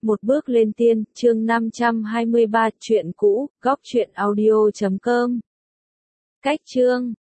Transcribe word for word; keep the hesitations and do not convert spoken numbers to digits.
Một bước lên tiên, chương năm trăm hai mươi ba, chuyện cũ, góc truyện audio chấm com. Cách chương